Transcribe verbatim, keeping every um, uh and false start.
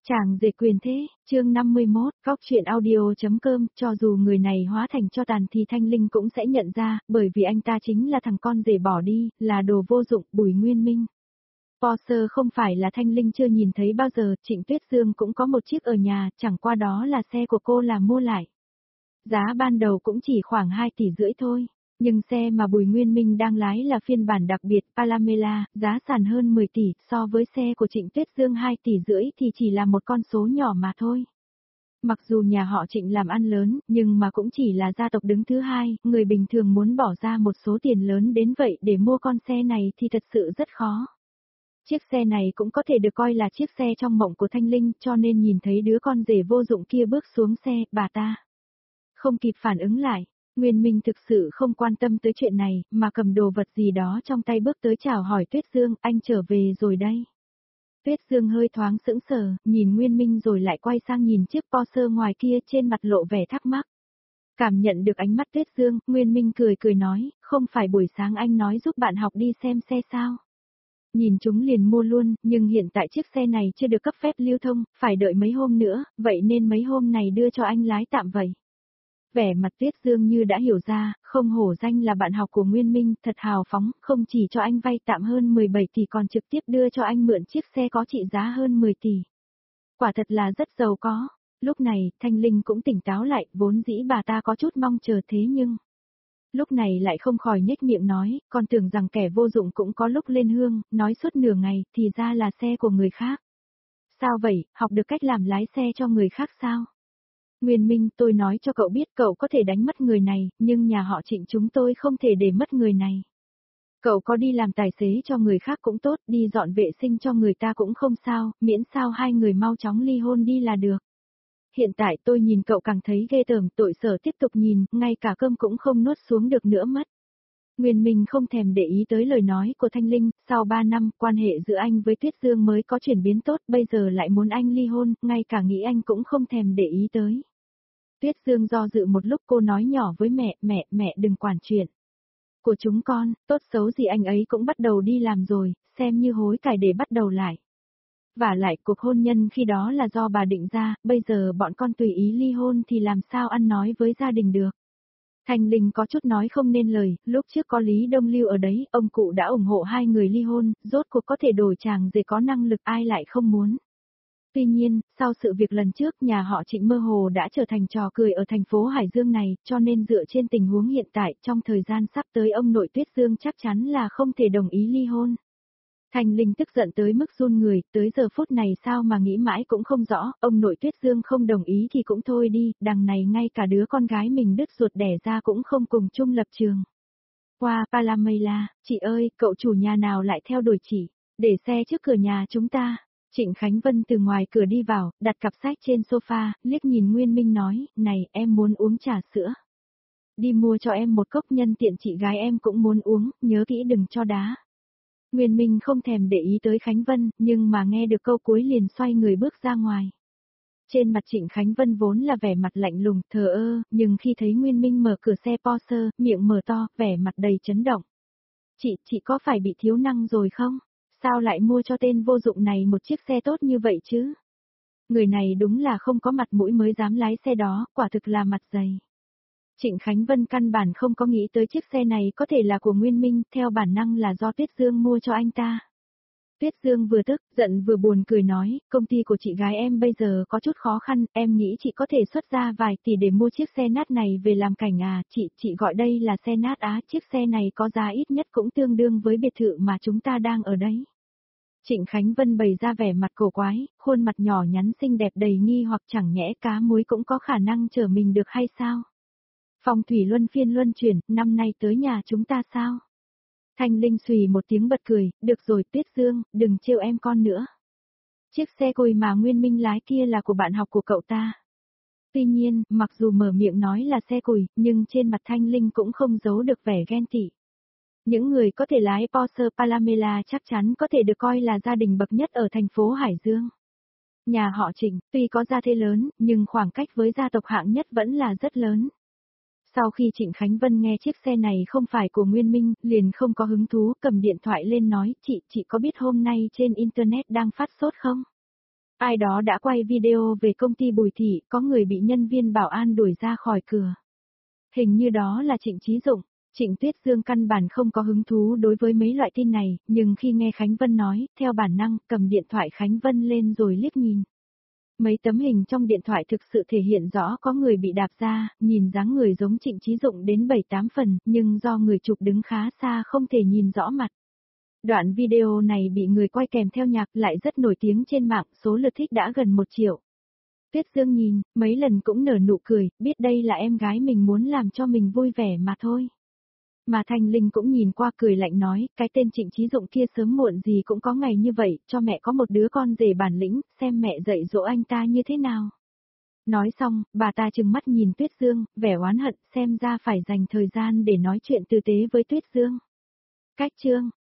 Chàng rể quyền thế, chương năm mươi mốt, góc truyện audio.com, cho dù người này hóa thành cho tàn thì Thanh Linh cũng sẽ nhận ra, bởi vì anh ta chính là thằng con rể bỏ đi, là đồ vô dụng, Bùi Nguyên Minh. Porsche không phải là Thanh Linh chưa nhìn thấy bao giờ, Trịnh Tuyết Dương cũng có một chiếc ở nhà, chẳng qua đó là xe của cô là mua lại. Giá ban đầu cũng chỉ khoảng hai tỷ rưỡi thôi. Nhưng xe mà Bùi Nguyên Minh đang lái là phiên bản đặc biệt Panamera, giá sàn hơn mười tỷ, so với xe của Trịnh Tuyết Dương hai tỷ rưỡi thì chỉ là một con số nhỏ mà thôi. Mặc dù nhà họ Trịnh làm ăn lớn, nhưng mà cũng chỉ là gia tộc đứng thứ hai, người bình thường muốn bỏ ra một số tiền lớn đến vậy để mua con xe này thì thật sự rất khó. Chiếc xe này cũng có thể được coi là chiếc xe trong mộng của Thanh Linh, cho nên nhìn thấy đứa con rể vô dụng kia bước xuống xe, bà ta không kịp phản ứng lại. Nguyên Minh thực sự không quan tâm tới chuyện này, mà cầm đồ vật gì đó trong tay bước tới chào hỏi Tuyết Dương, anh trở về rồi đây. Tuyết Dương hơi thoáng sững sờ, nhìn Nguyên Minh rồi lại quay sang nhìn chiếc Porsche ngoài kia, trên mặt lộ vẻ thắc mắc. Cảm nhận được ánh mắt Tuyết Dương, Nguyên Minh cười cười nói, không phải buổi sáng anh nói giúp bạn học đi xem xe sao? Nhìn chúng liền mua luôn, nhưng hiện tại chiếc xe này chưa được cấp phép lưu thông, phải đợi mấy hôm nữa, vậy nên mấy hôm này đưa cho anh lái tạm vậy. Vẻ mặt Tuyết Dương như đã hiểu ra, không hổ danh là bạn học của Nguyên Minh, thật hào phóng, không chỉ cho anh vay tạm hơn mười bảy tỷ còn trực tiếp đưa cho anh mượn chiếc xe có trị giá hơn mười tỷ. Quả thật là rất giàu có. Lúc này, Thanh Linh cũng tỉnh táo lại, vốn dĩ bà ta có chút mong chờ thế nhưng... Lúc này lại không khỏi nhếch miệng nói, còn tưởng rằng kẻ vô dụng cũng có lúc lên hương, nói suốt nửa ngày, thì ra là xe của người khác. Sao vậy, học được cách làm lái xe cho người khác sao? Nguyên Minh, tôi nói cho cậu biết cậu có thể đánh mất người này, nhưng nhà họ Trịnh chúng tôi không thể để mất người này. Cậu có đi làm tài xế cho người khác cũng tốt, đi dọn vệ sinh cho người ta cũng không sao, miễn sao hai người mau chóng ly hôn đi là được. Hiện tại tôi nhìn cậu càng thấy ghê tởm, tội sở tiếp tục nhìn, ngay cả cơm cũng không nuốt xuống được nữa mất. Nguyên Minh không thèm để ý tới lời nói của Thanh Linh, sau ba năm, quan hệ giữa anh với Tuyết Dương mới có chuyển biến tốt, bây giờ lại muốn anh ly hôn, ngay cả nghĩ anh cũng không thèm để ý tới. Tuyết Dương do dự một lúc, cô nói nhỏ với mẹ, mẹ, mẹ đừng quản chuyện của chúng con, tốt xấu gì anh ấy cũng bắt đầu đi làm rồi, xem như hối cải để bắt đầu lại. Và lại cuộc hôn nhân khi đó là do bà định ra, bây giờ bọn con tùy ý ly hôn thì làm sao ăn nói với gia đình được. Thanh Linh có chút nói không nên lời, lúc trước có Lý Đông Lưu ở đấy, ông cụ đã ủng hộ hai người ly hôn, rốt cuộc có thể đổi chàng rể có năng lực ai lại không muốn. Tuy nhiên, sau sự việc lần trước nhà họ Trịnh mơ hồ đã trở thành trò cười ở thành phố Hải Dương này, cho nên dựa trên tình huống hiện tại trong thời gian sắp tới ông nội Tuyết Dương chắc chắn là không thể đồng ý ly hôn. Thanh Linh tức giận tới mức run người, tới giờ phút này sao mà nghĩ mãi cũng không rõ, ông nội Tuyết Dương không đồng ý thì cũng thôi đi, đằng này ngay cả đứa con gái mình đứt ruột đẻ ra cũng không cùng chung lập trường. Qua Palamela, chị ơi, cậu chủ nhà nào lại theo đuổi chị, để xe trước cửa nhà chúng ta. Trịnh Khánh Vân từ ngoài cửa đi vào, đặt cặp sách trên sofa, liếc nhìn Nguyên Minh nói, này, em muốn uống trà sữa. Đi mua cho em một cốc nhân tiện chị gái em cũng muốn uống, nhớ kỹ đừng cho đá. Nguyên Minh không thèm để ý tới Khánh Vân, nhưng mà nghe được câu cuối liền xoay người bước ra ngoài. Trên mặt Trịnh Khánh Vân vốn là vẻ mặt lạnh lùng, thờ ơ, nhưng khi thấy Nguyên Minh mở cửa xe Porsche, miệng mở to, vẻ mặt đầy chấn động. Chị, chị có phải bị thiếu năng rồi không? Sao lại mua cho tên vô dụng này một chiếc xe tốt như vậy chứ? Người này đúng là không có mặt mũi mới dám lái xe đó, quả thực là mặt dày. Trịnh Khánh Vân căn bản không có nghĩ tới chiếc xe này có thể là của Nguyên Minh, theo bản năng là do Tuyết Dương mua cho anh ta. Tuyết Dương vừa tức, giận vừa buồn cười nói, công ty của chị gái em bây giờ có chút khó khăn, em nghĩ chị có thể xuất ra vài tỷ để mua chiếc xe nát này về làm cảnh à, chị, chị gọi đây là xe nát á, chiếc xe này có giá ít nhất cũng tương đương với biệt thự mà chúng ta đang ở đấy. Trịnh Khánh Vân bày ra vẻ mặt cổ quái, khuôn mặt nhỏ nhắn xinh đẹp đầy nghi hoặc chẳng nhẽ cá muối cũng có khả năng chở mình được hay sao? Phong thủy luân phiên luân chuyển, năm nay tới nhà chúng ta sao? Thanh Linh xùy một tiếng bật cười, được rồi Tuyết Dương, đừng trêu em con nữa. Chiếc xe cùi mà Nguyên Minh lái kia là của bạn học của cậu ta. Tuy nhiên, mặc dù mở miệng nói là xe cùi, nhưng trên mặt Thanh Linh cũng không giấu được vẻ ghen tị. Những người có thể lái Porsche Panamera chắc chắn có thể được coi là gia đình bậc nhất ở thành phố Hải Dương. Nhà họ Trịnh, tuy có gia thế lớn, nhưng khoảng cách với gia tộc hạng nhất vẫn là rất lớn. Sau khi Trịnh Khánh Vân nghe chiếc xe này không phải của Nguyên Minh, liền không có hứng thú, cầm điện thoại lên nói, chị, chị có biết hôm nay trên Internet đang phát sốt không? Ai đó đã quay video về công ty Bùi Thị, có người bị nhân viên bảo an đuổi ra khỏi cửa. Hình như đó là Trịnh Chí Dụng. Trịnh Tuyết Dương căn bản không có hứng thú đối với mấy loại tin này, nhưng khi nghe Khánh Vân nói, theo bản năng, cầm điện thoại Khánh Vân lên rồi liếc nhìn. Mấy tấm hình trong điện thoại thực sự thể hiện rõ có người bị đạp ra, nhìn dáng người giống Trịnh Chí Dụng đến bảy tám phần, nhưng do người chụp đứng khá xa không thể nhìn rõ mặt. Đoạn video này bị người quay kèm theo nhạc lại rất nổi tiếng trên mạng, số lượt thích đã gần một triệu. Tuyết Dương nhìn, mấy lần cũng nở nụ cười, biết đây là em gái mình muốn làm cho mình vui vẻ mà thôi. Mà Thanh Linh cũng nhìn qua cười lạnh nói, cái tên Trịnh Chí Dụng kia sớm muộn gì cũng có ngày như vậy, cho mẹ có một đứa con rể bản lĩnh, xem mẹ dạy dỗ anh ta như thế nào. Nói xong, bà ta trừng mắt nhìn Tuyết Dương, vẻ oán hận, xem ra phải dành thời gian để nói chuyện tử tế với Tuyết Dương. Cách chương